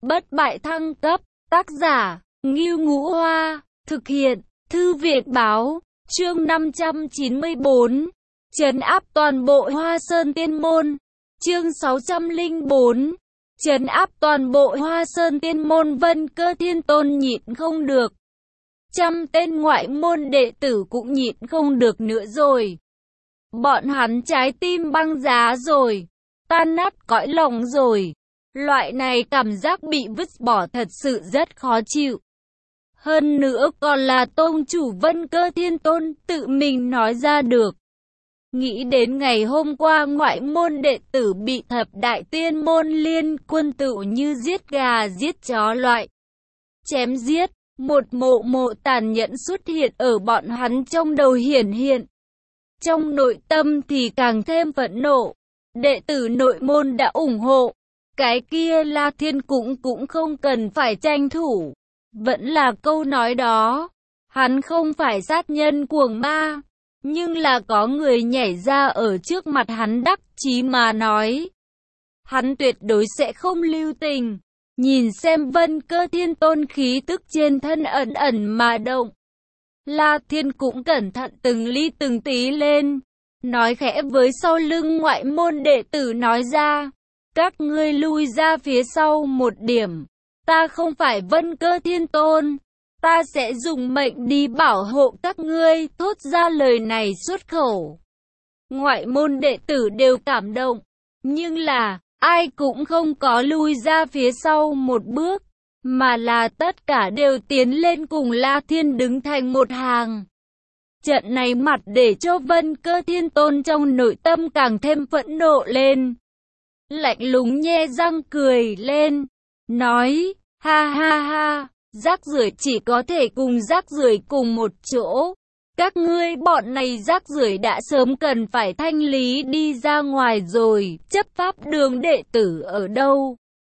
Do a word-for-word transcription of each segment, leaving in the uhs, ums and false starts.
bất bại thăng cấp, tác giả, Ngưu Ngũ Hoa, thực hiện, Thư viện Báo, chương năm trăm chín mươi tư, trấn áp toàn bộ Hoa Sơn Tiên Môn, chương sáu trăm lẻ bốn, trấn áp toàn bộ Hoa Sơn Tiên Môn. Vân Cơ Thiên Tôn nhịn không được. Trăm tên ngoại môn đệ tử cũng nhịn không được nữa rồi. Bọn hắn trái tim băng giá rồi, tan nát cõi lòng rồi. Loại này cảm giác bị vứt bỏ thật sự rất khó chịu. Hơn nữa còn là tôn chủ Vân Cơ Thiên Tôn tự mình nói ra được. Nghĩ đến ngày hôm qua ngoại môn đệ tử bị thập đại tiên môn liên quân tựu như giết gà giết chó loại. Chém giết, một mộ mộ tàn nhẫn xuất hiện ở bọn hắn trong đầu hiển hiện. Trong nội tâm thì càng thêm phẫn nộ. Đệ tử nội môn đã ủng hộ. Cái kia La Thiên cũng cũng không cần phải tranh thủ. Vẫn là câu nói đó. Hắn không phải sát nhân cuồng ma. Nhưng là có người nhảy ra ở trước mặt hắn đắc chí mà nói. Hắn tuyệt đối sẽ không lưu tình. Nhìn xem Vân Cơ Thiên Tôn khí tức trên thân ẩn ẩn mà động. La Thiên cũng cẩn thận từng ly từng tí lên. Nói khẽ với sau lưng ngoại môn đệ tử nói ra. Các ngươi lui ra phía sau một điểm. Ta không phải Vân Cơ Thiên Tôn. Ta sẽ dùng mệnh đi bảo hộ các ngươi. Thốt ra lời này xuất khẩu. Ngoại môn đệ tử đều cảm động. Nhưng là, ai cũng không có lui ra phía sau một bước. Mà là tất cả đều tiến lên cùng La Thiên đứng thành một hàng. Trận này mặt để cho Vân Cơ Thiên Tôn trong nội tâm càng thêm phẫn nộ lên. Lạnh lùng nhe răng cười lên. Nói, ha ha ha, rác rưởi chỉ có thể cùng rác rưởi cùng một chỗ. Các ngươi bọn này rác rưởi đã sớm cần phải thanh lý đi ra ngoài rồi. Chấp pháp đường đệ tử ở đâu?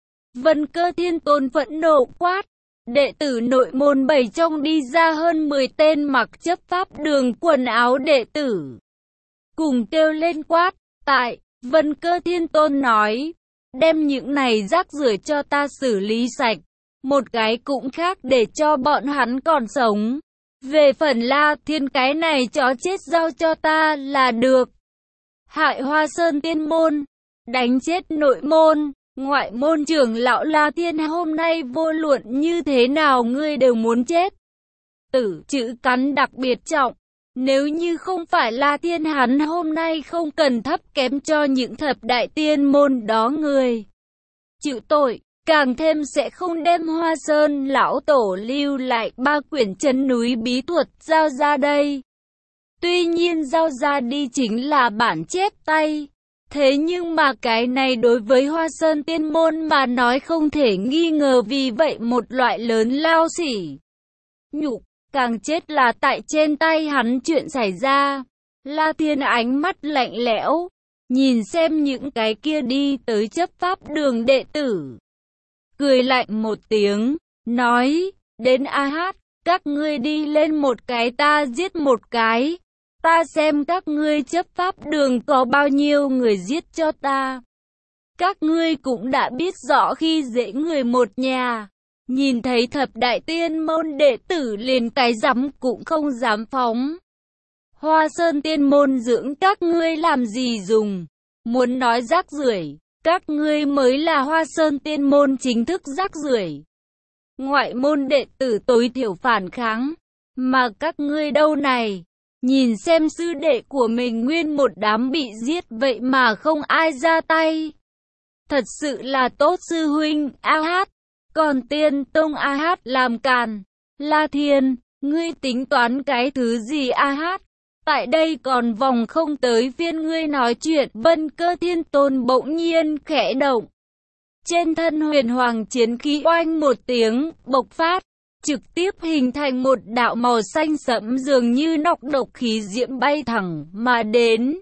Vân Cơ Thiên Tôn phẫn nộ quát. Đệ tử nội môn bảy trong đi ra hơn mười tên mặc chấp pháp đường quần áo đệ tử. Cùng kêu lên quát. Tại, Vân Cơ Thiên Tôn nói. Đem những này rác rưởi cho ta xử lý sạch. Một cái cũng khác để cho bọn hắn còn sống. Về phần La Thiên cái này chó chết giao cho ta là được. Hại Hoa Sơn Tiên Môn. Đánh chết nội môn. Ngoại môn trưởng lão La Thiên hôm nay vô luận như thế nào ngươi đều muốn chết. Tử chữ cắn đặc biệt trọng. Nếu như không phải La Thiên hắn hôm nay không cần thấp kém cho những thập đại tiên môn đó người chịu tội, càng thêm sẽ không đem Hoa Sơn lão tổ lưu lại ba quyển chân núi bí thuật giao ra đây. Tuy nhiên giao ra đi chính là bản chép tay. Thế nhưng mà cái này đối với Hoa Sơn Tiên Môn mà nói không thể nghi ngờ vì vậy một loại lớn lao sỉ. Nhục, càng chết là tại trên tay hắn chuyện xảy ra. La Thiên ánh mắt lạnh lẽo, nhìn xem những cái kia đi tới chấp pháp đường đệ tử. Cười lạnh một tiếng, nói, đến A Hát, các ngươi đi lên một cái ta giết một cái. Ta xem các ngươi chấp pháp đường có bao nhiêu người giết cho ta. Các ngươi cũng đã biết rõ khi dễ người một nhà. Nhìn thấy thập đại tiên môn đệ tử liền cái rắm cũng không dám phóng. Hoa Sơn Tiên Môn dưỡng các ngươi làm gì dùng. Muốn nói rác rưởi, các ngươi mới là Hoa Sơn Tiên Môn chính thức rác rưởi. Ngoại môn đệ tử tối thiểu phản kháng. Mà các ngươi đâu này. Nhìn xem sư đệ của mình nguyên một đám bị giết vậy mà không ai ra tay. Thật sự là tốt sư huynh A Hát. Còn Tiên Tông A Hát làm càn. La Thiên, ngươi tính toán cái thứ gì A Hát? Tại đây còn vòng không tới phiên ngươi nói chuyện. Vân Cơ Thiên Tôn bỗng nhiên khẽ động. Trên thân huyền hoàng chiến khí oanh một tiếng bộc phát. Trực tiếp hình thành một đạo màu xanh sẫm dường như nọc độc khí diễm bay thẳng mà đến.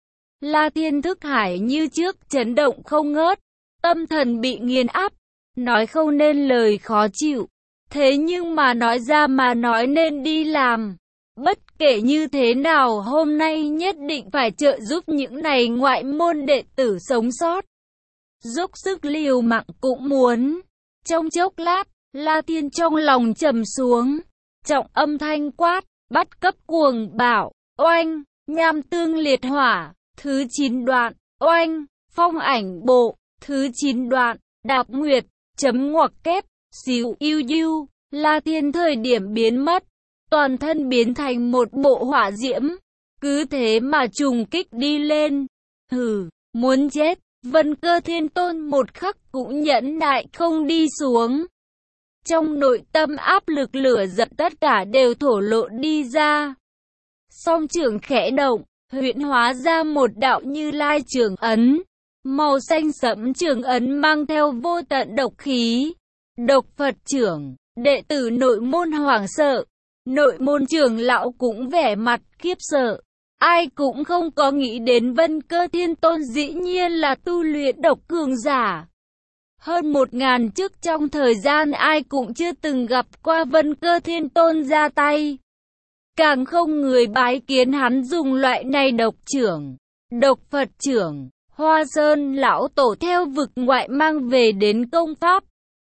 La Thiên thức hải như trước chấn động không ngớt, tâm thần bị nghiền áp, nói không nên lời khó chịu. Thế nhưng mà nói ra mà nói nên đi làm. Bất kể như thế nào hôm nay nhất định phải trợ giúp những này ngoại môn đệ tử sống sót. Dốc sức liều mạng cũng muốn. Trong chốc lát, La Thiên trong lòng trầm xuống, trọng âm thanh quát, bắt cấp cuồng bạo, oanh, nham tương liệt hỏa, thứ chín đoạn, oanh, phong ảnh bộ, thứ chín đoạn, đạp nguyệt, chấm ngoặc kép, xíu yêu yêu, La Thiên thời điểm biến mất, toàn thân biến thành một bộ hỏa diễm, cứ thế mà trùng kích đi lên. Hừ, muốn chết, Vân Cơ Thiên Tôn một khắc cũng nhẫn nại không đi xuống. Trong nội tâm áp lực lửa giận tất cả đều thổ lộ đi ra. Song trưởng khẽ động, huyễn hóa ra một đạo Như Lai trường ấn. Màu xanh sẫm trường ấn mang theo vô tận độc khí. Độc Phật trưởng, đệ tử nội môn hoảng sợ. Nội môn trưởng lão cũng vẻ mặt khiếp sợ. Ai cũng không có nghĩ đến Vân Cơ Thiên Tôn dĩ nhiên là tu luyện độc cường giả. Hơn một ngàn trước trong thời gian ai cũng chưa từng gặp qua Vân Cơ Thiên Tôn ra tay. Càng không người bái kiến hắn dùng loại này độc trưởng, độc Phật trưởng. Hoa Sơn lão tổ theo vực ngoại mang về đến công pháp.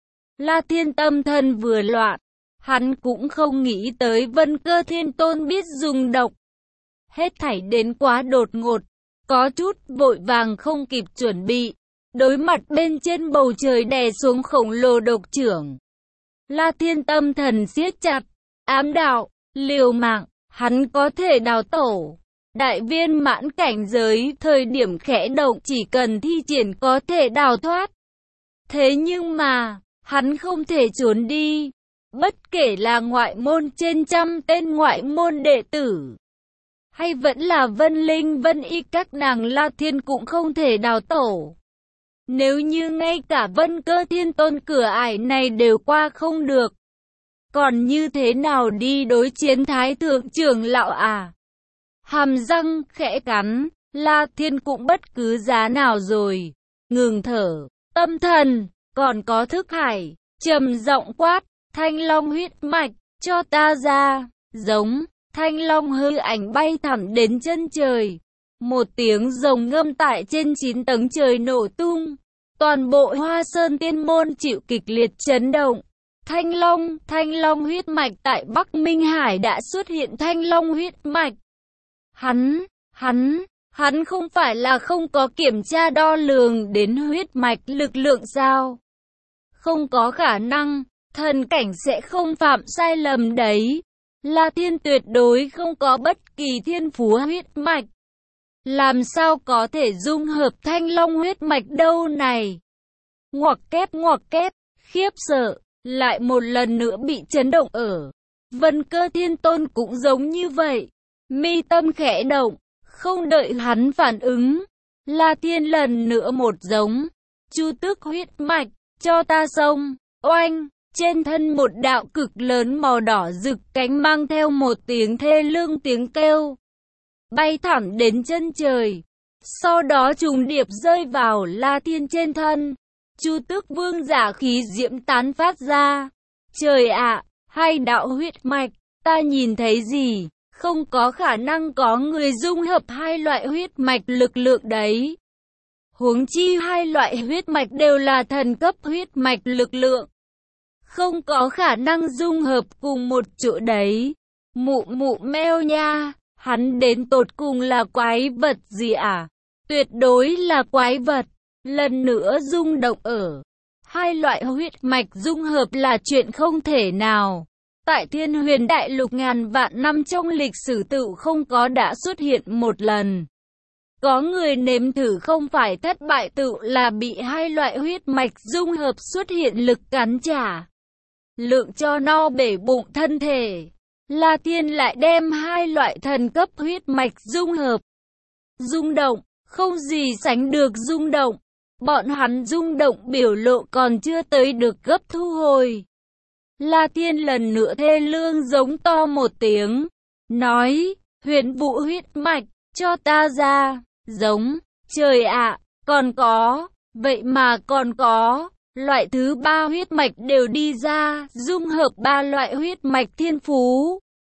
La Thiên tâm thần vừa loạn, hắn cũng không nghĩ tới Vân Cơ Thiên Tôn biết dùng độc. Hết thảy đến quá đột ngột, có chút vội vàng không kịp chuẩn bị. Đối mặt bên trên bầu trời đè xuống khổng lồ độc trưởng. La Thiên tâm thần siết chặt, ám đạo, liều mạng, hắn có thể đào tổ. Đại viên mãn cảnh giới, thời điểm khẽ động chỉ cần thi triển có thể đào thoát. Thế nhưng mà, hắn không thể trốn đi. Bất kể là ngoại môn trên trăm tên ngoại môn đệ tử, hay vẫn là Vân Linh Vân Y các nàng, La Thiên cũng không thể đào tổ. Nếu như ngay cả Vân Cơ Thiên Tôn cửa ải này đều qua không được, còn như thế nào đi đối chiến Thái Thượng trưởng lão à? Hàm răng khẽ cắn, La Thiên cũng bất cứ giá nào rồi. Ngừng thở, tâm thần, còn có thức hải, trầm giọng quát, Thanh Long huyết mạch, cho ta ra. Giống, Thanh Long hư ảnh bay thẳng đến chân trời. Một tiếng rồng ngâm tại trên chín tầng trời nổ tung. Toàn bộ Hoa Sơn Tiên Môn chịu kịch liệt chấn động. Thanh Long, Thanh Long huyết mạch tại Bắc Minh Hải đã xuất hiện Thanh Long huyết mạch. Hắn, hắn, hắn không phải là không có kiểm tra đo lường đến huyết mạch lực lượng sao? Không có khả năng, thần cảnh sẽ không phạm sai lầm đấy. La Thiên tuyệt đối không có bất kỳ thiên phú huyết mạch. Làm sao có thể dung hợp Thanh Long huyết mạch đâu này? Ngoặc kép ngoặc kép, khiếp sợ, lại một lần nữa bị chấn động ở. Vân Cơ Thiên Tôn cũng giống như vậy. Mi tâm khẽ động, không đợi hắn phản ứng. La Thiên lần nữa một giống. Chu tước huyết mạch, cho ta xông, oanh. Trên thân một đạo cực lớn màu đỏ rực cánh mang theo một tiếng thê lương tiếng kêu. Bay thẳng đến chân trời. Sau đó trùng điệp rơi vào La Thiên trên thân. Chu tước vương giả khí diễm tán phát ra. Trời ạ, hai đạo huyết mạch, ta nhìn thấy gì? Không có khả năng có người dung hợp hai loại huyết mạch lực lượng đấy. Huống chi hai loại huyết mạch đều là thần cấp huyết mạch lực lượng. Không có khả năng dung hợp cùng một chỗ đấy. Mụ mụ meo nha, hắn đến tột cùng là quái vật gì à? Tuyệt đối là quái vật. Lần nữa rung động ở. Hai loại huyết mạch dung hợp là chuyện không thể nào. Tại Thiên Huyền Đại Lục ngàn vạn năm trong lịch sử tự không có đã xuất hiện một lần. Có người nếm thử không phải thất bại tự là bị hai loại huyết mạch dung hợp xuất hiện lực cắn trả. Lượng cho no bể bụng thân thể. La Thiên lại đem hai loại thần cấp huyết mạch dung hợp. Rung động, không gì sánh được rung động. Bọn hắn rung động biểu lộ còn chưa tới được gấp thu hồi. La Thiên lần nữa thê lương giống to một tiếng. Nói, huyền vũ huyết mạch, cho ta ra. Giống, trời ạ, còn có, vậy mà còn có. Loại thứ ba huyết mạch đều đi ra, dung hợp ba loại huyết mạch thiên phú.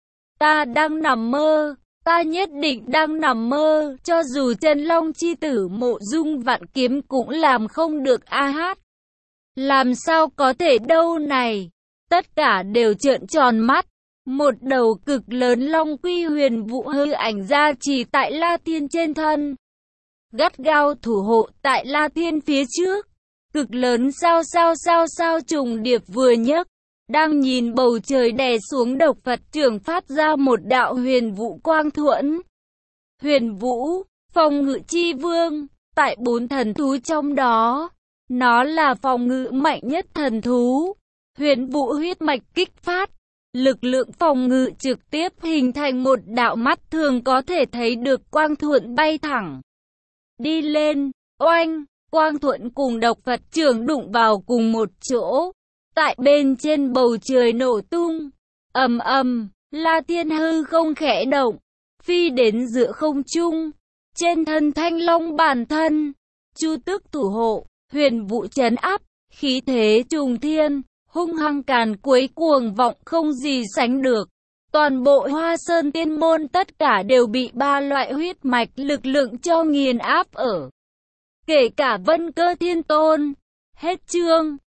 Ta đang nằm mơ, ta nhất định đang nằm mơ, cho dù Chân Long chi tử Mộ Dung Vạn Kiếm cũng làm không được a hát. Làm sao có thể đâu này? Tất cả đều trợn tròn mắt. Một đầu cực lớn long quy huyền vũ hư ảnh ra chỉ tại La Thiên trên thân, gắt gao thủ hộ tại La Thiên phía trước. Cực lớn sao sao sao sao trùng điệp vừa nhấc, đang nhìn bầu trời đè xuống độc Phật trưởng phát ra một đạo huyền vũ quang thuẫn. Huyền vũ, phòng ngự chi vương, tại bốn thần thú trong đó, nó là phòng ngự mạnh nhất thần thú. Huyền vũ huyết mạch kích phát, lực lượng phòng ngự trực tiếp hình thành một đạo mắt thường có thể thấy được quang thuẫn bay thẳng đi lên. Oanh, quang thuẫn cùng độc Phật trưởng đụng vào cùng một chỗ, tại bên trên bầu trời nổ tung. Ầm ầm, La Thiên hư không khẽ động, phi đến giữa không trung. Trên thân thanh long bản thân, chu tước thủ hộ, huyền vũ trấn áp, khí thế trùng thiên, hung hăng càn quấy cuồng vọng không gì sánh được. Toàn bộ Hoa Sơn Tiên Môn tất cả đều bị ba loại huyết mạch lực lượng cho nghiền áp ở. Kể cả Vân Cơ Thiên Tôn. Hết chương.